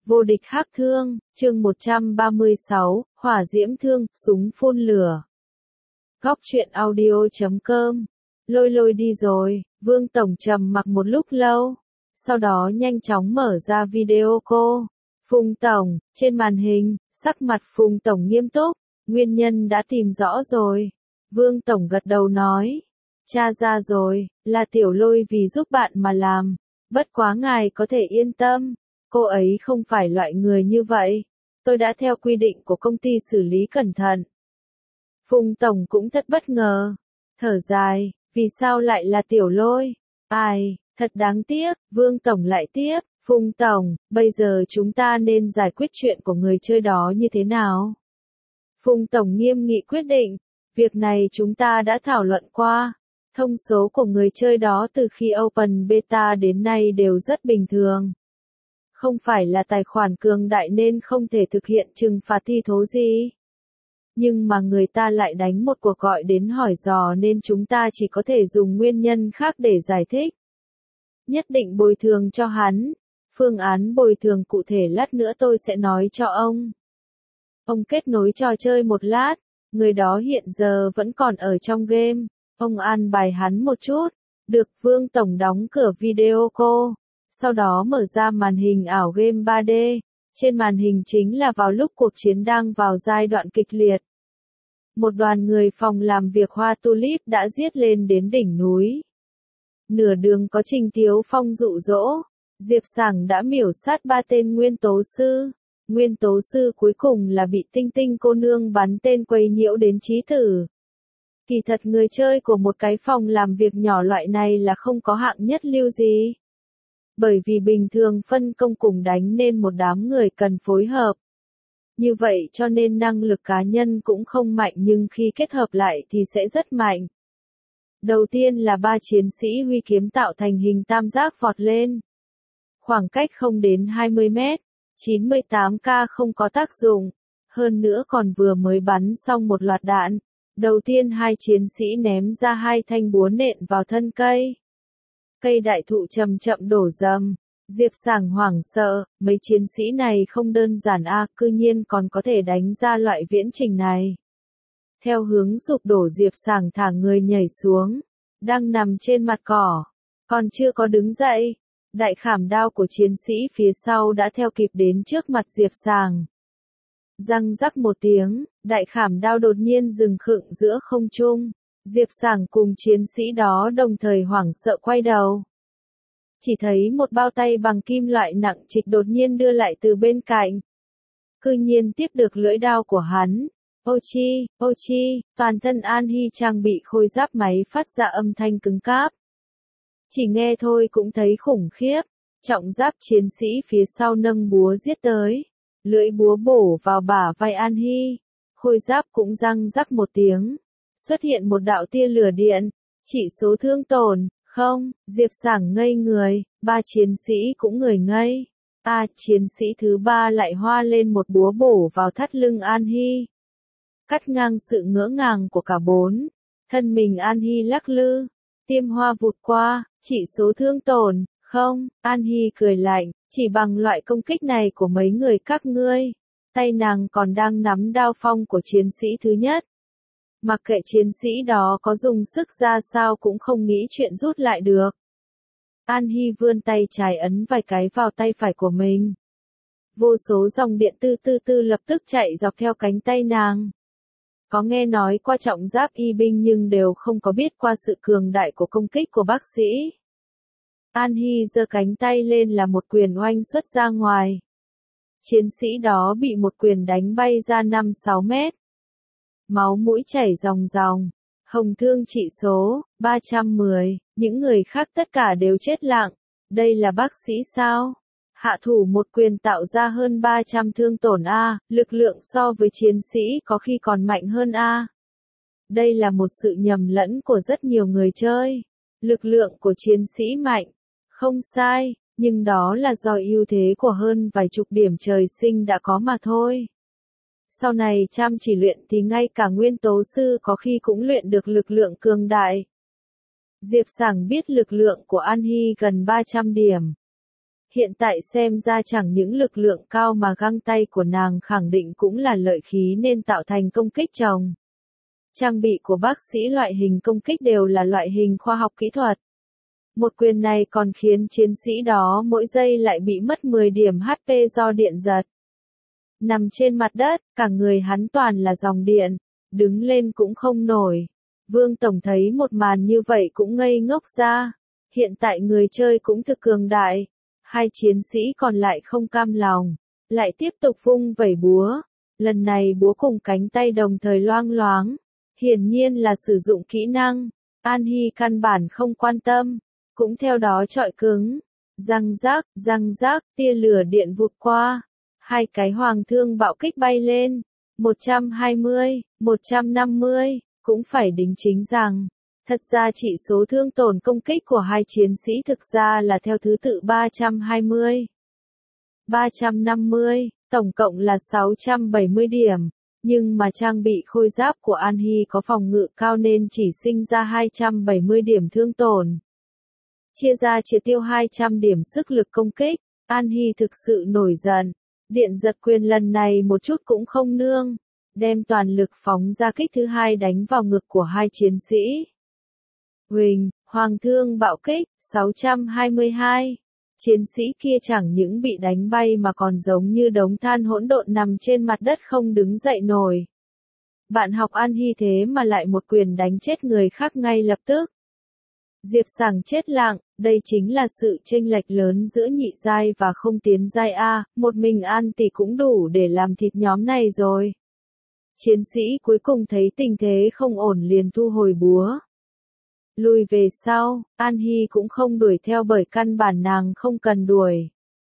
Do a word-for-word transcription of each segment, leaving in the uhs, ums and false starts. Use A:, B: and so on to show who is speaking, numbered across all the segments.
A: Vô địch hắc thương, chương một trăm ba mươi sáu, hỏa diễm thương, súng phun lửa. Góc truyện audio chấm com. Lôi lôi đi rồi, Vương Tổng trầm mặc một lúc lâu. Sau đó nhanh chóng mở ra video call. Phùng Tổng, trên màn hình, sắc mặt Phùng Tổng nghiêm túc. Nguyên nhân đã tìm rõ rồi. Vương Tổng gật đầu nói. Tra ra rồi, là tiểu lôi vì giúp bạn mà làm. Bất quá ngài có thể yên tâm. Cô ấy không phải loại người như vậy. Tôi đã theo quy định của công ty xử lý cẩn thận. Phùng Tổng cũng thật bất ngờ. Thở dài, vì sao lại là tiểu lôi? Ai, thật đáng tiếc, Vương Tổng lại tiếp. Phùng Tổng, bây giờ chúng ta nên giải quyết chuyện của người chơi đó như thế nào? Phùng Tổng nghiêm nghị quyết định. Việc này chúng ta đã thảo luận qua. Thông số của người chơi đó từ khi Open Beta đến nay đều rất bình thường. Không phải là tài khoản cường đại nên không thể thực hiện trừng phạt thi thố gì. Nhưng mà người ta lại đánh một cuộc gọi đến hỏi dò nên chúng ta chỉ có thể dùng nguyên nhân khác để giải thích. Nhất định bồi thường cho hắn. Phương án bồi thường cụ thể lát nữa tôi sẽ nói cho ông. Ông kết nối trò chơi một lát. Người đó hiện giờ vẫn còn ở trong game. Ông an bài hắn một chút. Được, Vương Tổng đóng cửa video call. Sau đó mở ra màn hình ảo game ba D. Trên màn hình chính là vào lúc cuộc chiến đang vào giai đoạn kịch liệt. Một đoàn người phòng làm việc Hoa Tulip đã giết lên đến đỉnh núi. Nửa đường có Trình Tiếu Phong dụ dỗ. Diệp Sảng đã miểu sát ba tên nguyên tố sư. Nguyên tố sư cuối cùng là bị Tinh Tinh cô nương bắn tên quấy nhiễu đến chí tử. Kỳ thật người chơi của một cái phòng làm việc nhỏ loại này là không có hạng nhất lưu gì. Bởi vì bình thường phân công cùng đánh nên một đám người cần phối hợp. Như vậy cho nên năng lực cá nhân cũng không mạnh nhưng khi kết hợp lại thì sẽ rất mạnh. Đầu tiên là ba chiến sĩ huy kiếm tạo thành hình tam giác vọt lên. Khoảng cách không đến hai mươi mét, chín mươi tám K không có tác dụng. Hơn nữa còn vừa mới bắn xong một loạt đạn. Đầu tiên hai chiến sĩ ném ra hai thanh búa nện vào thân cây. Cây đại thụ chậm chậm đổ dầm. Diệp Sảng hoảng sợ, mấy chiến sĩ này không đơn giản a, à, cư nhiên còn có thể đánh ra loại viễn trình này. Theo hướng sụp đổ Diệp Sảng thả người nhảy xuống, đang nằm trên mặt cỏ, còn chưa có đứng dậy. Đại khảm đao của chiến sĩ phía sau đã theo kịp đến trước mặt Diệp Sảng. Răng rắc một tiếng, đại khảm đao đột nhiên dừng khựng giữa không trung. Diệp Sảng cùng chiến sĩ đó đồng thời hoảng sợ quay đầu. Chỉ thấy một bao tay bằng kim loại nặng trịch đột nhiên đưa lại từ bên cạnh. Cư nhiên tiếp được lưỡi đao của hắn. Ô chi, ô chi, toàn thân An Hy trang bị khôi giáp máy phát ra âm thanh cứng cáp. Chỉ nghe thôi cũng thấy khủng khiếp. Trọng giáp chiến sĩ phía sau nâng búa giết tới. Lưỡi búa bổ vào bả vai An Hy. Khôi giáp cũng răng rắc một tiếng. Xuất hiện một đạo tia lửa điện. Chỉ số thương tổn, không, Diệp Sảng ngây người, ba chiến sĩ cũng người ngây. A, à, chiến sĩ thứ ba lại hoa lên một búa bổ vào thắt lưng An Hy. Cắt ngang sự ngỡ ngàng của cả bốn. Thân mình An Hy lắc lư. Tiêm hoa vụt qua, chỉ số thương tổn, không, An Hy cười lạnh, chỉ bằng loại công kích này của mấy người các ngươi. Tay nàng còn đang nắm đao phong của chiến sĩ thứ nhất. Mặc kệ chiến sĩ đó có dùng sức ra sao cũng không nghĩ chuyện rút lại được. An Hy vươn tay trái ấn vài cái vào tay phải của mình. Vô số dòng điện tư tư tư lập tức chạy dọc theo cánh tay nàng. Có nghe nói qua trọng giáp y binh nhưng đều không có biết qua sự cường đại của công kích của bác sĩ. An Hy giơ cánh tay lên là một quyền oanh xuất ra ngoài. Chiến sĩ đó bị một quyền đánh bay ra năm sáu mét. Máu mũi chảy ròng ròng. Hồng thương trị số, ba trăm mười. Những người khác tất cả đều chết lặng. Đây là bác sĩ sao? Hạ thủ một quyền tạo ra hơn ba trăm thương tổn A. Lực lượng so với chiến sĩ có khi còn mạnh hơn A. Đây là một sự nhầm lẫn của rất nhiều người chơi. Lực lượng của chiến sĩ mạnh. Không sai, nhưng đó là do ưu thế của hơn vài chục điểm trời sinh đã có mà thôi. Sau này chăm chỉ luyện thì ngay cả nguyên tố sư có khi cũng luyện được lực lượng cường đại. Diệp Sảng biết lực lượng của An Hy gần ba trăm điểm. Hiện tại xem ra chẳng những lực lượng cao mà găng tay của nàng khẳng định cũng là lợi khí nên tạo thành công kích chồng. Trang bị của bác sĩ loại hình công kích đều là loại hình khoa học kỹ thuật. Một quyền này còn khiến chiến sĩ đó mỗi giây lại bị mất mười điểm hát pê do điện giật. Nằm trên mặt đất, cả người hắn toàn là dòng điện, đứng lên cũng không nổi. Vương Tổng thấy một màn như vậy cũng ngây ngốc ra. Hiện tại người chơi cũng thực cường đại. Hai chiến sĩ còn lại không cam lòng, lại tiếp tục vung vẩy búa. Lần này búa cùng cánh tay đồng thời loang loáng. Hiển nhiên là sử dụng kỹ năng. An Hy căn bản không quan tâm, cũng theo đó chọi cứng. Răng rác, răng rác, tia lửa điện vụt qua. Hai cái hoàng thương bạo kích bay lên. một trăm hai mươi, một trăm năm mươi, cũng phải đính chính rằng. Thật ra chỉ số thương tổn công kích của hai chiến sĩ thực ra là theo thứ tự ba trăm hai mươi, ba trăm năm mươi, tổng cộng là sáu trăm bảy mươi điểm. Nhưng mà trang bị khôi giáp của An Hy có phòng ngự cao nên chỉ sinh ra hai trăm bảy mươi điểm thương tổn. Chia ra triệt tiêu hai trăm điểm sức lực công kích, An Hy thực sự nổi giận. Điện giật quyền lần này một chút cũng không nương, đem toàn lực phóng ra kích thứ hai đánh vào ngực của hai chiến sĩ. Huỳnh, hoàng thương bạo kích, sáu trăm hai mươi hai. Chiến sĩ kia chẳng những bị đánh bay mà còn giống như đống than hỗn độn nằm trên mặt đất không đứng dậy nổi. Bạn học An Hy thế mà lại một quyền đánh chết người khác ngay lập tức. Diệp Sảng chết lặng, đây chính là sự chênh lệch lớn giữa nhị giai và không tiến giai A, một mình An tỷ cũng đủ để làm thịt nhóm này rồi. Chiến sĩ cuối cùng thấy tình thế không ổn liền thu hồi búa. Lùi về sau, An Hy cũng không đuổi theo bởi căn bản nàng không cần đuổi.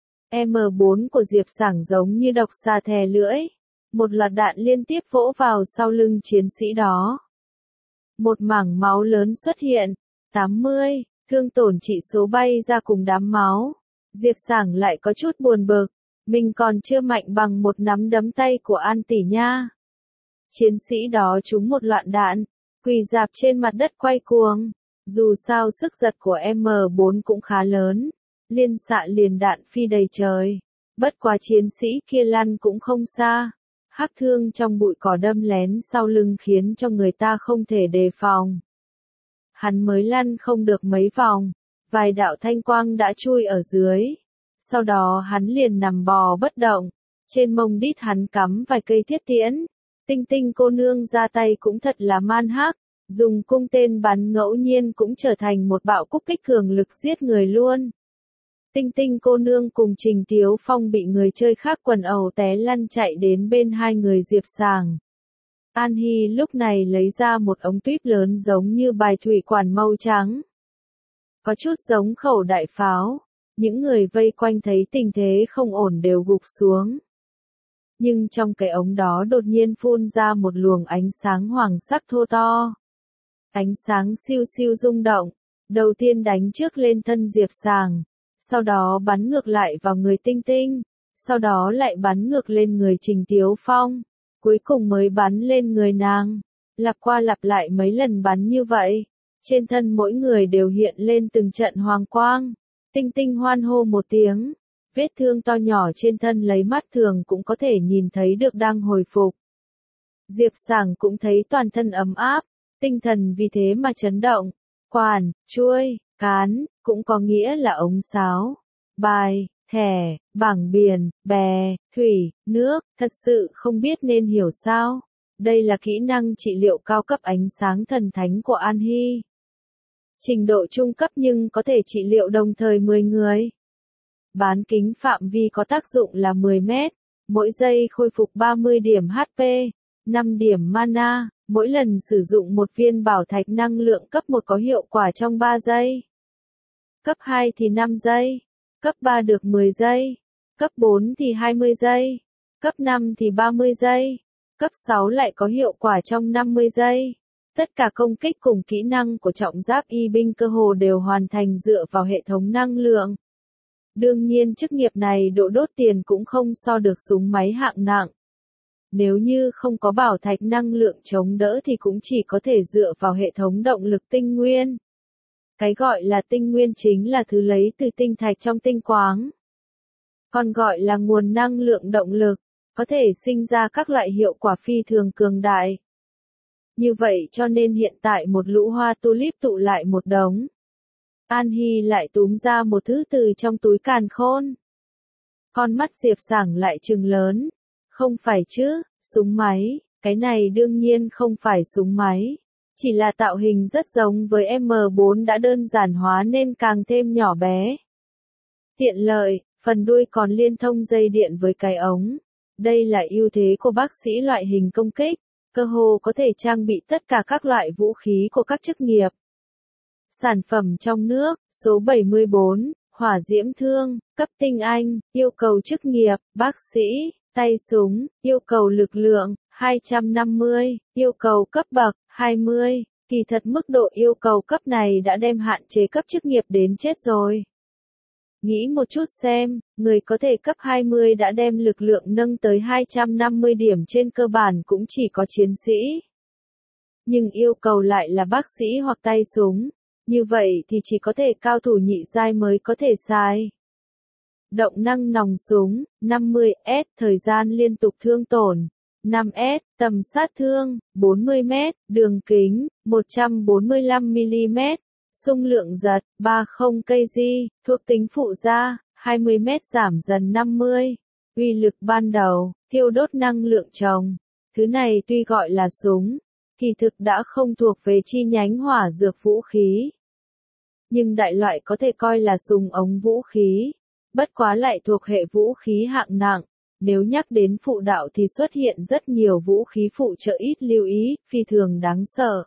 A: em bốn của Diệp Sảng giống như độc xà thè lưỡi. Một loạt đạn liên tiếp vỗ vào sau lưng chiến sĩ đó. Một mảng máu lớn xuất hiện. tám mươi, thương tổn trị số bay ra cùng đám máu. Diệp Sảng lại có chút buồn bực. Mình còn chưa mạnh bằng một nắm đấm tay của An tỷ nha. Chiến sĩ đó trúng một loạt đạn. Quỳ dạp trên mặt đất quay cuồng. Dù sao sức giật của em bốn cũng khá lớn. Liên xạ liền đạn phi đầy trời. Bất quá chiến sĩ kia lăn cũng không xa. Hắc thương trong bụi cỏ đâm lén sau lưng khiến cho người ta không thể đề phòng. Hắn mới lăn không được mấy vòng. Vài đạo thanh quang đã chui ở dưới. Sau đó hắn liền nằm bò bất động. Trên mông đít hắn cắm vài cây thiết tiễn. Tinh Tinh cô nương ra tay cũng thật là man hắc, dùng cung tên bắn ngẫu nhiên cũng trở thành một bạo kích kích cường lực giết người luôn. Tinh Tinh cô nương cùng Trình Tiếu Phong bị người chơi khác quần ẩu té lăn chạy đến bên hai người Diệp Sảng. An Hy lúc này lấy ra một ống tuyếp lớn giống như bài thủy quản màu trắng. Có chút giống khẩu đại pháo, những người vây quanh thấy tình thế không ổn đều gục xuống. Nhưng trong cái ống đó đột nhiên phun ra một luồng ánh sáng hoàng sắc thô to. Ánh sáng siêu siêu rung động, đầu tiên đánh trước lên thân Diệp Sảng, sau đó bắn ngược lại vào người Tinh Tinh, sau đó lại bắn ngược lên người Trình Tiếu Phong, cuối cùng mới bắn lên người nàng. Lặp qua lặp lại mấy lần bắn như vậy, trên thân mỗi người đều hiện lên từng trận hoàng quang. Tinh Tinh hoan hô một tiếng. Vết thương to nhỏ trên thân lấy mắt thường cũng có thể nhìn thấy được đang hồi phục. Diệp Sảng cũng thấy toàn thân ấm áp, tinh thần vì thế mà chấn động. Quản, chuôi, cán, cũng có nghĩa là ống sáo, bài, thẻ, bảng biển, bè, thủy, nước, thật sự không biết nên hiểu sao. Đây là kỹ năng trị liệu cao cấp ánh sáng thần thánh của An Hy. Trình độ trung cấp nhưng có thể trị liệu đồng thời mười người. Bán kính phạm vi có tác dụng là mười mét, mỗi giây khôi phục ba mươi điểm hát pê, năm điểm mana, mỗi lần sử dụng một viên bảo thạch năng lượng cấp một có hiệu quả trong ba giây. Cấp hai thì năm giây, cấp ba được mười giây, cấp bốn thì hai mươi giây, cấp năm thì ba mươi giây, cấp sáu lại có hiệu quả trong năm mươi giây. Tất cả công kích cùng kỹ năng của trọng giáp y binh cơ hồ đều hoàn thành dựa vào hệ thống năng lượng. Đương nhiên chức nghiệp này độ đốt tiền cũng không so được súng máy hạng nặng. Nếu như không có bảo thạch năng lượng chống đỡ thì cũng chỉ có thể dựa vào hệ thống động lực tinh nguyên. Cái gọi là tinh nguyên chính là thứ lấy từ tinh thạch trong tinh quáng. còn gọi là nguồn năng lượng động lực, có thể sinh ra các loại hiệu quả phi thường cường đại. Như vậy cho nên hiện tại một lũ hoa tulip tụ lại một đống. An Hy lại túm ra một thứ từ trong túi càn khôn. Con mắt Diệp Sảng lại trừng lớn. Không phải chứ, súng máy, cái này đương nhiên không phải súng máy. Chỉ là tạo hình rất giống với M bốn đã đơn giản hóa nên càng thêm nhỏ bé. Tiện lợi, phần đuôi còn liên thông dây điện với cái ống. Đây là ưu thế của bác sĩ loại hình công kích, cơ hồ có thể trang bị tất cả các loại vũ khí của các chức nghiệp. Sản phẩm trong nước, số bảy mươi bốn, hỏa diễm thương, cấp tinh anh, yêu cầu chức nghiệp, bác sĩ, tay súng, yêu cầu lực lượng, hai trăm năm mươi, yêu cầu cấp bậc, hai mươi. Kỳ thật mức độ yêu cầu cấp này đã đem hạn chế cấp chức nghiệp đến chết rồi. Nghĩ một chút xem, người có thể cấp hai mươi đã đem lực lượng nâng tới hai trăm năm mươi điểm trên cơ bản cũng chỉ có chiến sĩ. Nhưng yêu cầu lại là bác sĩ hoặc tay súng. Như vậy thì chỉ có thể cao thủ nhị giai mới có thể xài. Động năng nòng súng, năm mươi S, thời gian liên tục thương tổn, năm S, tầm sát thương, bốn mươi mét, đường kính, một trăm bốn mươi lăm mi li mét, xung lượng giật, ba mươi ki lô gam, thuộc tính phụ gia, hai mươi mét giảm dần năm mươi, uy lực ban đầu, thiêu đốt năng lượng trồng. Thứ này tuy gọi là súng, kỳ thực đã không thuộc về chi nhánh hỏa dược vũ khí. Nhưng đại loại có thể coi là súng ống vũ khí, bất quá lại thuộc hệ vũ khí hạng nặng. Nếu nhắc đến phụ đạo thì xuất hiện rất nhiều vũ khí phụ trợ ít lưu ý, phi thường đáng sợ.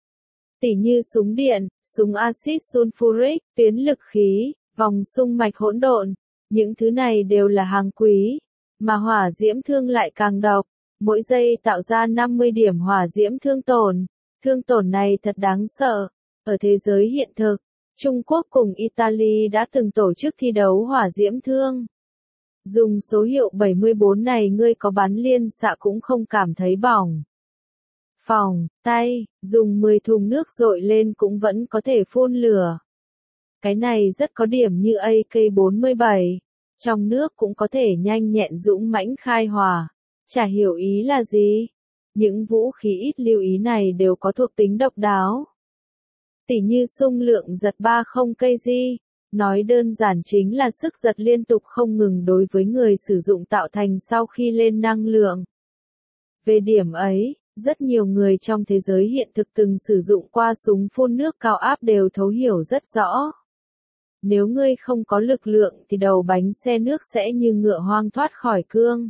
A: Tỉ như súng điện, súng axit sulfuric, tuyến lực khí, vòng xung mạch hỗn độn, những thứ này đều là hàng quý, mà hỏa diễm thương lại càng độc, mỗi giây tạo ra năm mươi điểm hỏa diễm thương tổn. Thương tổn này thật đáng sợ. Ở thế giới hiện thực, Trung Quốc cùng Italy đã từng tổ chức thi đấu hỏa diễm thương. Dùng số hiệu bảy mươi bốn này ngươi có bắn liên xạ cũng không cảm thấy bỏng. Phòng, tay, dùng mười thùng nước dội lên cũng vẫn có thể phun lửa. Cái này rất có điểm như A K bốn mươi bảy. Trong nước cũng có thể nhanh nhẹn dũng mãnh khai hỏa. Chả hiểu ý là gì. Những vũ khí ít lưu ý này đều có thuộc tính độc đáo. Tỉ như xung lượng giật ba mươi ki lô gam. Nói đơn giản chính là sức giật liên tục không ngừng đối với người sử dụng tạo thành sau khi lên năng lượng. Về điểm ấy, rất nhiều người trong thế giới hiện thực từng sử dụng qua súng phun nước cao áp đều thấu hiểu rất rõ. Nếu ngươi không có lực lượng thì đầu bánh xe nước sẽ như ngựa hoang thoát khỏi cương.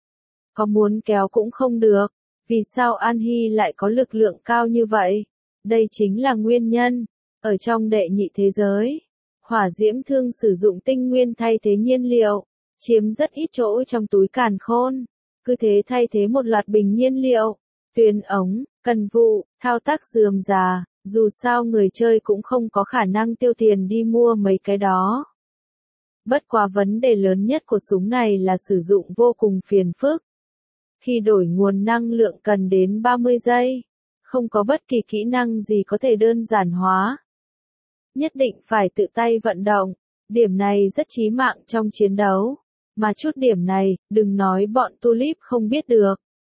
A: Có muốn kéo cũng không được. Vì sao An Hy lại có lực lượng cao như vậy? Đây chính là nguyên nhân. Ở trong đệ nhị thế giới, hỏa diễm thương sử dụng tinh nguyên thay thế nhiên liệu, chiếm rất ít chỗ trong túi càn khôn. Cứ thế thay thế một loạt bình nhiên liệu, tuyến ống, cần vụ, thao tác rườm rà, dù sao người chơi cũng không có khả năng tiêu tiền đi mua mấy cái đó. Bất quá vấn đề lớn nhất của súng này là sử dụng vô cùng phiền phức. Khi đổi nguồn năng lượng cần đến ba mươi giây, không có bất kỳ kỹ năng gì có thể đơn giản hóa. Nhất định phải tự tay vận động, điểm này rất chí mạng trong chiến đấu. Mà chút điểm này, đừng nói bọn tulip không biết được.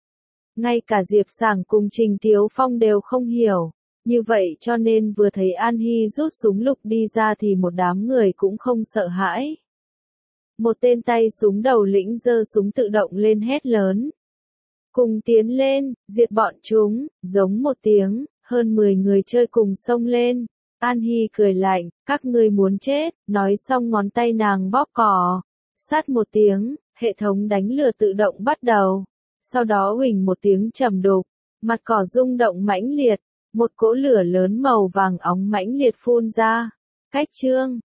A: Ngay cả Diệp Sảng cùng Trình Tiếu Phong đều không hiểu. Như vậy cho nên vừa thấy An Hy rút súng lục đi ra thì một đám người cũng không sợ hãi. Một tên tay súng đầu lĩnh giơ súng tự động lên hét lớn. Cùng tiến lên, diệt bọn chúng, giống một tiếng, hơn mười người chơi cùng xông lên. An Hy cười lạnh, các ngươi muốn chết, nói xong ngón tay nàng bóp cò. Sát một tiếng, hệ thống đánh lửa tự động bắt đầu. Sau đó huỳnh một tiếng trầm đục, mặt cỏ rung động mãnh liệt, một cỗ lửa lớn màu vàng óng mãnh liệt phun ra. Cách chương